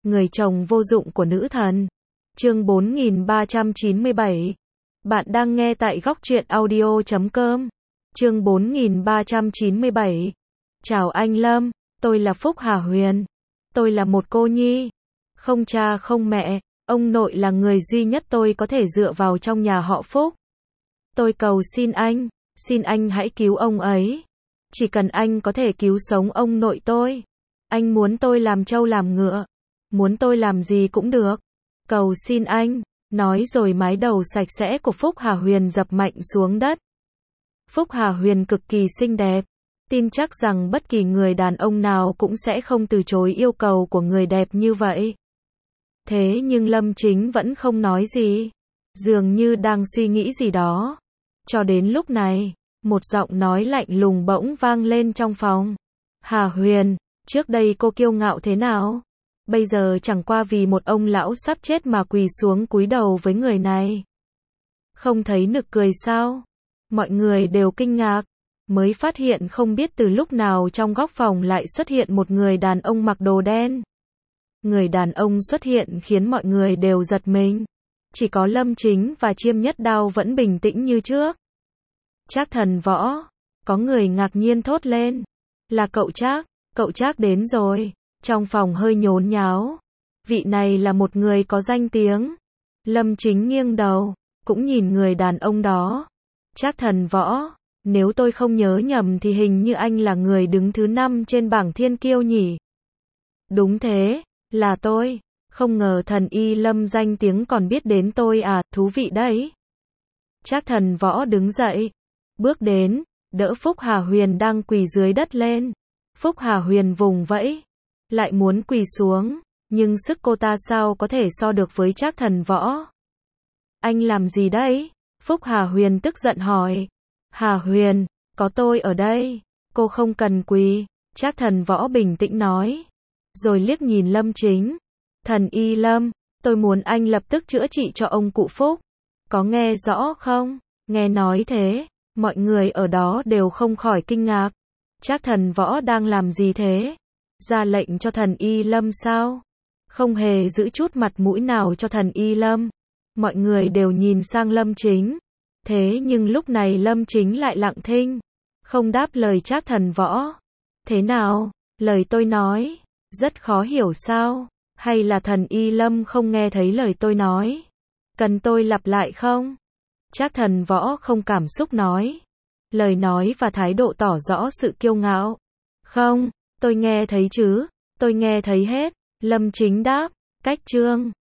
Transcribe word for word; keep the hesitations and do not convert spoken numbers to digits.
Người chồng vô dụng của nữ thần. Chương bốn nghìn ba trăm chín mươi bảy. Bạn đang nghe tại góc truyện audio chấm com. Chương bốn nghìn ba trăm chín mươi bảy. Chào anh Lâm, tôi là Phúc Hà Huyền. Tôi là một cô nhi, không cha không mẹ, ông nội là người duy nhất tôi có thể dựa vào trong nhà họ Phúc. Tôi cầu xin anh, xin anh hãy cứu ông ấy. Chỉ cần anh có thể cứu sống ông nội tôi. Anh muốn tôi làm trâu làm ngựa, muốn tôi làm gì cũng được. Cầu xin anh. Nói rồi mái đầu sạch sẽ của Phúc Hà Huyền dập mạnh xuống đất. Phúc Hà Huyền cực kỳ xinh đẹp. Tin chắc rằng bất kỳ người đàn ông nào cũng sẽ không từ chối yêu cầu của người đẹp như vậy. Thế nhưng Lâm Chính vẫn không nói gì. Dường như đang suy nghĩ gì đó. Cho đến lúc này, một giọng nói lạnh lùng bỗng vang lên trong phòng. Hà Huyền, trước đây cô kiêu ngạo thế nào? Bây giờ chẳng qua vì một ông lão sắp chết mà quỳ xuống cúi đầu với người này. Không thấy nực cười sao? Mọi người đều kinh ngạc, mới phát hiện không biết từ lúc nào trong góc phòng lại xuất hiện một người đàn ông mặc đồ đen. Người đàn ông xuất hiện khiến mọi người đều giật mình. Chỉ có Lâm Chính và Chiêm Nhất Đao vẫn bình tĩnh như trước. Trác Thần Võ, có người ngạc nhiên thốt lên. Là cậu Trác, cậu Trác đến rồi. Trong phòng hơi nhốn nháo. Vị này là một người có danh tiếng. Lâm Chính nghiêng đầu, cũng nhìn người đàn ông đó. Trác Thần Võ, nếu tôi không nhớ nhầm thì hình như anh là người đứng thứ năm trên bảng thiên kiêu nhỉ? Đúng thế, là tôi. Không ngờ thần y Lâm danh tiếng còn biết đến tôi à, thú vị đấy. Trác Thần Võ đứng dậy, bước đến, đỡ Phúc Hà Huyền đang quỳ dưới đất lên. Phúc Hà Huyền vùng vẫy, lại muốn quỳ xuống, nhưng sức cô ta sao có thể so được với Trác Thần Võ. Anh làm gì đấy? Phúc Hà Huyền tức giận hỏi. Hà Huyền, có tôi ở đây, cô không cần quỳ. Trác Thần Võ bình tĩnh nói, rồi liếc nhìn Lâm Chính. Thần y Lâm, tôi muốn anh lập tức chữa trị cho ông cụ Phúc. Có nghe rõ không? Nghe nói thế, mọi người ở đó đều không khỏi kinh ngạc. Trác Thần Võ đang làm gì thế? Ra lệnh cho thần y Lâm sao? Không hề giữ chút mặt mũi nào cho thần y Lâm. Mọi người đều nhìn sang Lâm Chính. Thế nhưng lúc này Lâm Chính lại lặng thinh, không đáp lời Trác Thần Võ. Thế nào? Lời tôi nói rất khó hiểu sao? Hay là thần y Lâm không nghe thấy lời tôi nói? Cần tôi lặp lại không? Trác Thần Võ không cảm xúc nói. Lời nói và thái độ tỏ rõ sự kiêu ngạo. Không, tôi nghe thấy chứ, tôi nghe thấy hết. Lâm Chính đáp. Cách chương